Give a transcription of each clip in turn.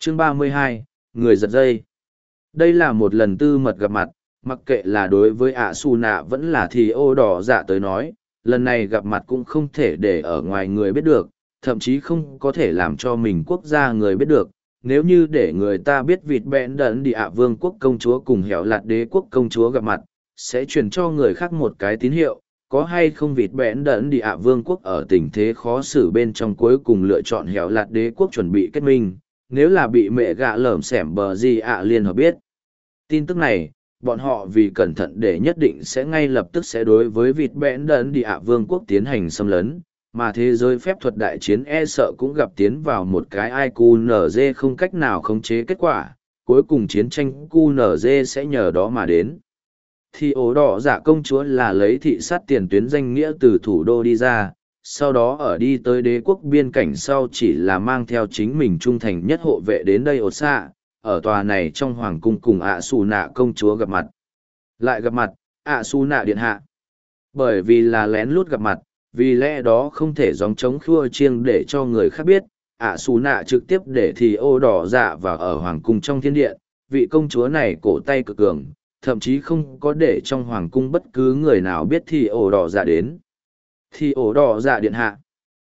Chương 32, Người giật dây. Đây là một lần tư mật gặp mặt, mặc kệ là đối với ạ xù nạ vẫn là thì ô đỏ dạ tới nói, lần này gặp mặt cũng không thể để ở ngoài người biết được, thậm chí không có thể làm cho mình quốc gia người biết được. Nếu như để người ta biết vịt bẽn đẫn đi ạ vương quốc công chúa cùng hẻo lạt đế quốc công chúa gặp mặt, sẽ truyền cho người khác một cái tín hiệu, có hay không vịt bẽn đẫn đi ạ vương quốc ở tình thế khó xử bên trong cuối cùng lựa chọn hẻo lạt đế quốc chuẩn bị kết minh, nếu là bị mẹ gạ lởm xẻm bờ gì ạ liên hợp biết. Tin tức này, bọn họ vì cẩn thận để nhất định sẽ ngay lập tức sẽ đối với vịt bẽn đẫn đi ạ vương quốc tiến hành xâm lấn, mà thế giới phép thuật đại chiến e sợ cũng gặp tiến vào một cái ai QNZ không cách nào khống chế kết quả, cuối cùng chiến tranh QNZ sẽ nhờ đó mà đến. Thì ổ đỏ dạ công chúa là lấy thị sát tiền tuyến danh nghĩa từ thủ đô đi ra, sau đó ở đi tới đế quốc biên cảnh sau chỉ là mang theo chính mình trung thành nhất hộ vệ đến đây ột xạ, ở tòa này trong hoàng cung cùng ạ xù nạ công chúa gặp mặt. Lại gặp mặt, ạ xù nạ điện hạ. Bởi vì là lén lút gặp mặt, vì lẽ đó không thể gióng trống khua chiêng để cho người khác biết, ạ xù nạ trực tiếp để thì ô đỏ dạ vào ở hoàng cung trong thiên điện, vị công chúa này cổ tay cực cường, thậm chí không có để trong hoàng cung bất cứ người nào biết thì ổ đỏ dạ đến. Thì ổ đỏ dạ điện hạ.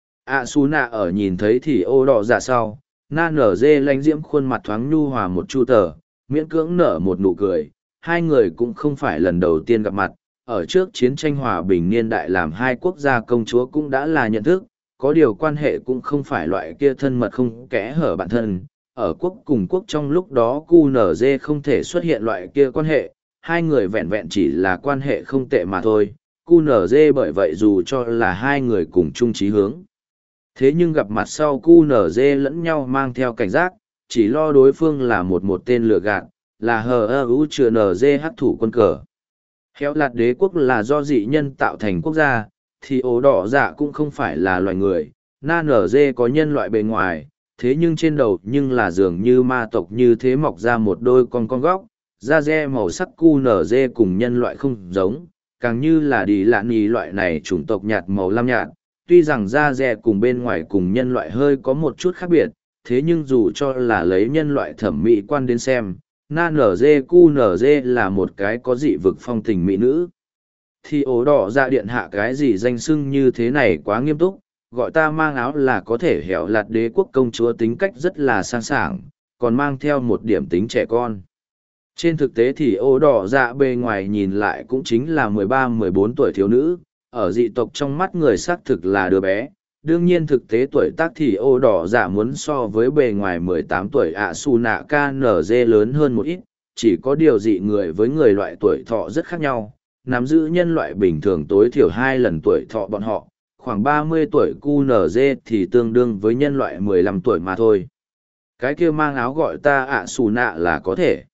ạ xù nạ ở nhìn thấy thì ô đỏ dạ sau, na nở dê lánh diễm khuôn mặt thoáng nhu hòa một chu tờ, miễn cưỡng nở một nụ cười, hai người cũng không phải lần đầu tiên gặp mặt, ở trước chiến tranh hòa bình niên đại làm hai quốc gia công chúa cũng đã là nhận thức, có điều quan hệ cũng không phải loại kia thân mật không kẽ hở bản thân, ở quốc cùng quốc trong lúc đó QNZ không thể xuất hiện loại kia quan hệ, hai người vẹn vẹn chỉ là quan hệ không tệ mà thôi, QNZ bởi vậy dù cho là hai người cùng chung chí hướng. Thế nhưng gặp mặt sau QNZ lẫn nhau mang theo cảnh giác, chỉ lo đối phương là một tên lừa gạt, là HEU chừa NZ hắc thủ quân cờ. Héo lạt đế quốc là do dị nhân tạo thành quốc gia, thì ổ đỏ dạ cũng không phải là loài người, na nở dê có nhân loại bề ngoài, thế nhưng trên đầu nhưng là dường như ma tộc như thế mọc ra một đôi con góc, da dê màu sắc QNZ cùng nhân loại không giống, càng như là đi lạ nì loại này chủng tộc nhạt màu lam nhạt, tuy rằng da dê cùng bên ngoài cùng nhân loại hơi có một chút khác biệt, thế nhưng dù cho là lấy nhân loại thẩm mỹ quan đến xem, na nở dê cu nở dê là một cái có dị vực phong tình mỹ nữ. Thì ố đỏ dạ điện hạ cái gì danh xưng như thế này quá nghiêm túc, gọi ta mang áo là có thể hẻo lạt đế quốc công chúa tính cách rất là sang sảng, còn mang theo một điểm tính trẻ con. Trên thực tế thì ố đỏ dạ bề ngoài nhìn lại cũng chính là 13-14 tuổi thiếu nữ, ở dị tộc trong mắt người xác thực là đứa bé. Đương nhiên thực tế tuổi tác thì ô đỏ dạ muốn so với bề ngoài 18 tuổi ạ xù nạ KNZ lớn hơn một ít, chỉ có điều dị người với người loại tuổi thọ rất khác nhau, nắm giữ nhân loại bình thường tối thiểu 2 lần tuổi thọ bọn họ, khoảng 30 tuổi QNZ thì tương đương với nhân loại 15 tuổi mà thôi. Cái kia mang áo gọi ta ạ xù nạ là có thể.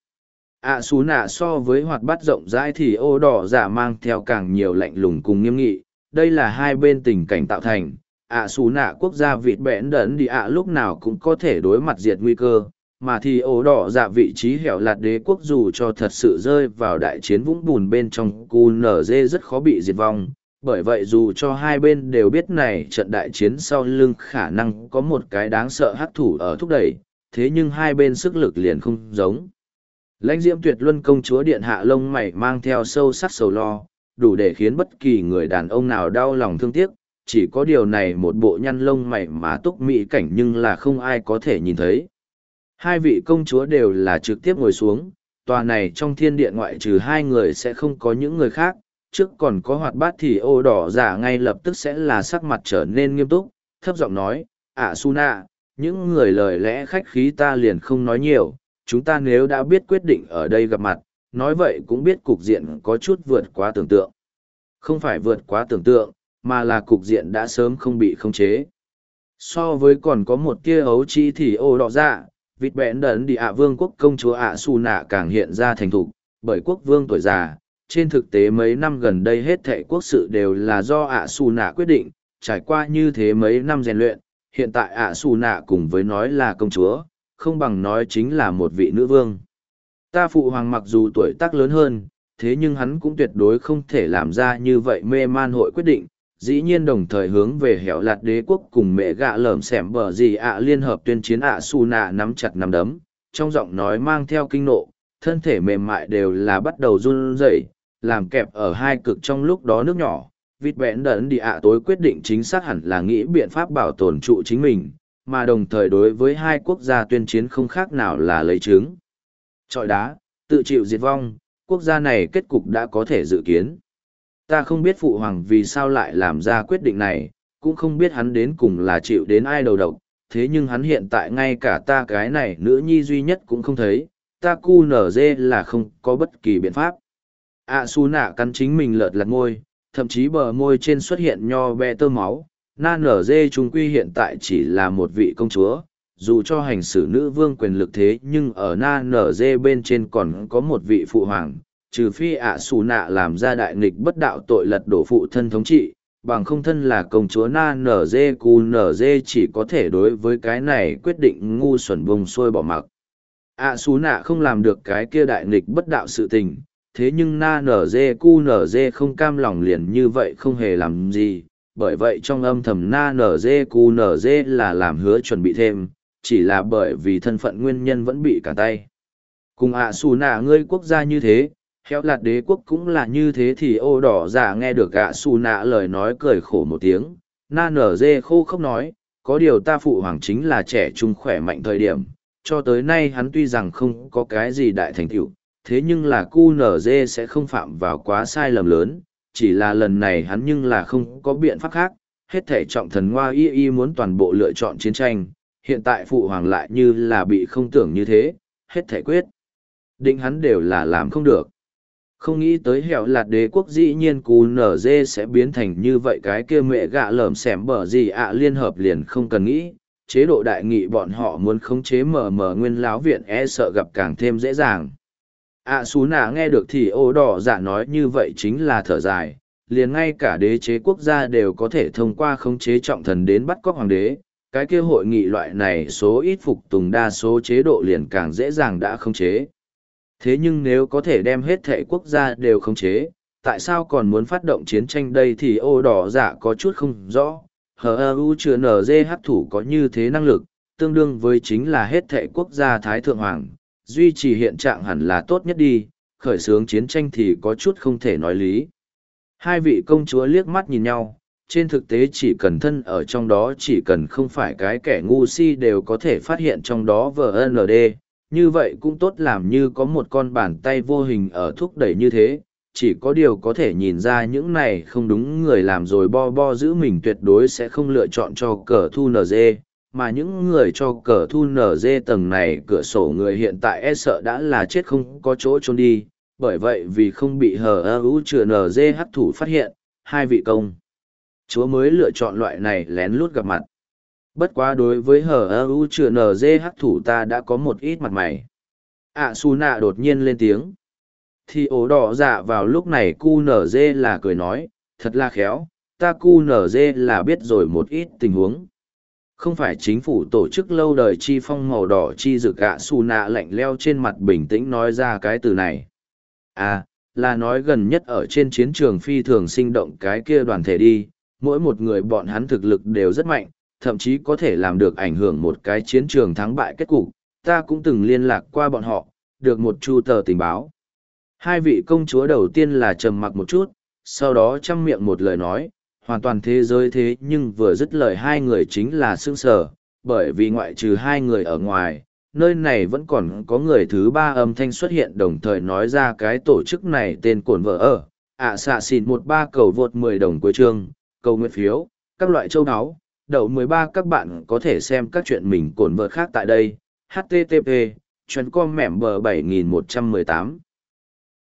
ạ xù nạ so với hoạt bát rộng rãi thì ô đỏ dạ mang theo càng nhiều lạnh lùng cùng nghiêm nghị, đây là hai bên tình cảnh tạo thành. ạ xù nạ quốc gia vịt bẽn đẫn đi ạ lúc nào cũng có thể đối mặt diệt nguy cơ, mà thì ổ đỏ dạ vị trí hẻo lạt đế quốc dù cho thật sự rơi vào đại chiến vũng bùn bên trong QNZ rất khó bị diệt vong, bởi vậy dù cho hai bên đều biết này trận đại chiến sau lưng khả năng có một cái đáng sợ hắc thủ ở thúc đẩy, thế nhưng hai bên sức lực liền không giống. Lãnh diễm tuyệt luân công chúa điện hạ lông mày mang theo sâu sắc sầu lo, đủ để khiến bất kỳ người đàn ông nào đau lòng thương tiếc, chỉ có điều này một bộ nhăn lông mày mà túc mỹ cảnh nhưng là không ai có thể nhìn thấy. Hai vị công chúa đều là trực tiếp ngồi xuống, tòa này trong thiên điện ngoại trừ hai người sẽ không có những người khác, trước còn có hoạt bát thì ô đỏ giả ngay lập tức sẽ là sắc mặt trở nên nghiêm túc, thấp giọng nói, ạ su nạ, những người lời lẽ khách khí ta liền không nói nhiều, chúng ta nếu đã biết quyết định ở đây gặp mặt, nói vậy cũng biết cục diện có chút vượt quá tưởng tượng. Không phải vượt quá tưởng tượng, mà là cục diện đã sớm không bị khống chế. So với còn có một tia ấu chi thì ô đỏ dạ, vịt bẽn đẫn đi ạ vương quốc công chúa ạ su nạ càng hiện ra thành thục, bởi quốc vương tuổi già. Trên thực tế mấy năm gần đây hết thệ quốc sự đều là do ạ su nạ quyết định, trải qua như thế mấy năm rèn luyện, hiện tại ạ su nạ cùng với nói là công chúa, không bằng nói chính là một vị nữ vương. Ta phụ hoàng mặc dù tuổi tác lớn hơn, thế nhưng hắn cũng tuyệt đối không thể làm ra như vậy mê man hội quyết định, dĩ nhiên đồng thời hướng về hẻo lạt đế quốc cùng mẹ gạ lởm xẻm bờ gì ạ liên hợp tuyên chiến ạ su nạ nắm chặt nắm đấm, trong giọng nói mang theo kinh nộ, thân thể mềm mại đều là bắt đầu run rẩy, làm kẹp ở hai cực trong lúc đó nước nhỏ. Vịt bẽn đẩn đi ạ tối quyết định chính xác hẳn là nghĩ biện pháp bảo tồn trụ chính mình, mà đồng thời đối với hai quốc gia tuyên chiến không khác nào là lấy trứng trọi đá, tự chịu diệt vong, quốc gia này kết cục đã có thể dự kiến. Ta không biết phụ hoàng vì sao lại làm ra quyết định này, cũng không biết hắn đến cùng là chịu đến ai đầu độc, thế nhưng hắn hiện tại ngay cả ta cái này nữ nhi duy nhất cũng không thấy, ta cu nở dê là không có bất kỳ biện pháp. Su nạ cắn chính mình lợt lặt môi, thậm chí bờ môi trên xuất hiện nho be tơ máu. Na nở dê trung quy hiện tại chỉ là một vị công chúa, dù cho hành xử nữ vương quyền lực thế nhưng ở na nở dê bên trên còn có một vị phụ hoàng, trừ phi Su nạ làm ra đại nghịch bất đạo tội lật đổ phụ thân thống trị, bằng không thân là công chúa na nở dê cu nở dê chỉ có thể đối với cái này quyết định ngu xuẩn bông xuôi bỏ mặc. Su nạ không làm được cái kia đại nghịch bất đạo sự tình, thế nhưng na nở dê cu nở dê không cam lòng liền như vậy không hề làm gì, bởi vậy trong âm thầm na nở dê cu nở dê là làm hứa chuẩn bị thêm, chỉ là bởi vì thân phận nguyên nhân vẫn bị cả tay. Cùng Su nạ ngươi quốc gia như thế, Héo lạt đế quốc cũng là như thế thì ô đỏ giả nghe được Su nạ lời nói cười khổ một tiếng, na nở dê khô không nói, có điều ta phụ hoàng chính là trẻ trung khỏe mạnh thời điểm, cho tới nay hắn tuy rằng không có cái gì đại thành tựu, thế nhưng là QNZ sẽ không phạm vào quá sai lầm lớn, chỉ là lần này hắn nhưng là không có biện pháp khác, hết thể trọng thần Ngoa Y muốn toàn bộ lựa chọn chiến tranh, hiện tại phụ hoàng lại như là bị không tưởng như thế, hết thể quyết. Định hắn đều là làm không được. Không nghĩ tới hẻo lạt đế quốc dĩ nhiên QNZ sẽ biến thành như vậy cái kia mẹ gạ lởm xẻm bở gì liên hợp liền không cần nghĩ, chế độ đại nghị bọn họ muốn khống chế mở nguyên láo viện sợ gặp càng thêm dễ dàng. Su nạ nghe được thì ô đỏ dạ nói như vậy chính là thở dài, liền ngay cả đế chế quốc gia đều có thể thông qua khống chế trọng thần đến bắt cóc hoàng đế, cái kia hội nghị loại này số ít phục tùng đa số chế độ liền càng dễ dàng đã khống chế. Thế nhưng nếu có thể đem hết thể quốc gia đều khống chế, tại sao còn muốn phát động chiến tranh đây thì ô đỏ dạ có chút không rõ. HU chưa NG thủ có như thế năng lực, tương đương với chính là hết thể quốc gia Thái Thượng Hoàng, duy trì hiện trạng hẳn là tốt nhất đi, khởi xướng chiến tranh thì có chút không thể nói lý. Hai vị công chúa liếc mắt nhìn nhau, trên thực tế chỉ cần thân ở trong đó chỉ cần không phải cái kẻ ngu si đều có thể phát hiện trong đó VND, như vậy cũng tốt làm như có một con bàn tay vô hình ở thúc đẩy như thế, chỉ có điều có thể nhìn ra những này không đúng người làm rồi bo giữ mình tuyệt đối sẽ không lựa chọn cho cờ thu NG, mà những người cho cờ thu NG tầng này cửa sổ người hiện tại e sợ đã là chết không có chỗ trốn đi, bởi vậy vì không bị HU chữa NG hắc thủ phát hiện, hai vị công chúa mới lựa chọn loại này lén lút gặp mặt. Bất quá đối với HU chữa NG hắc thủ ta đã có một ít mặt mày. Su nạ đột nhiên lên tiếng. Thì ố đỏ dạ vào lúc này QNZ là cười nói, thật là khéo, ta QNZ là biết rồi một ít tình huống. Không phải chính phủ tổ chức lâu đời chi phong màu đỏ chi rực Su nạ lạnh leo trên mặt bình tĩnh nói ra cái từ này. Là nói gần nhất ở trên chiến trường phi thường sinh động cái kia đoàn thể đi, mỗi một người bọn hắn thực lực đều rất mạnh, thậm chí có thể làm được ảnh hưởng một cái chiến trường thắng bại kết cục. Ta cũng từng liên lạc qua bọn họ, được một chu tờ tình báo. Hai vị công chúa đầu tiên là trầm mặc một chút, sau đó chăm miệng một lời nói, hoàn toàn thế giới thế nhưng vừa dứt lời hai người chính là sững sờ, bởi vì ngoại trừ hai người ở ngoài, nơi này vẫn còn có người thứ ba âm thanh xuất hiện đồng thời nói ra cái tổ chức này tên cổn vợ ở. Xạ xịn 13 cầu vượt 10 đồng cuối chương, cầu nguyện phiếu, các loại châu áo, đậu 13 các bạn có thể xem các chuyện mình cổn vợ khác tại đây, http, chuyến com mẻm bờ 7118.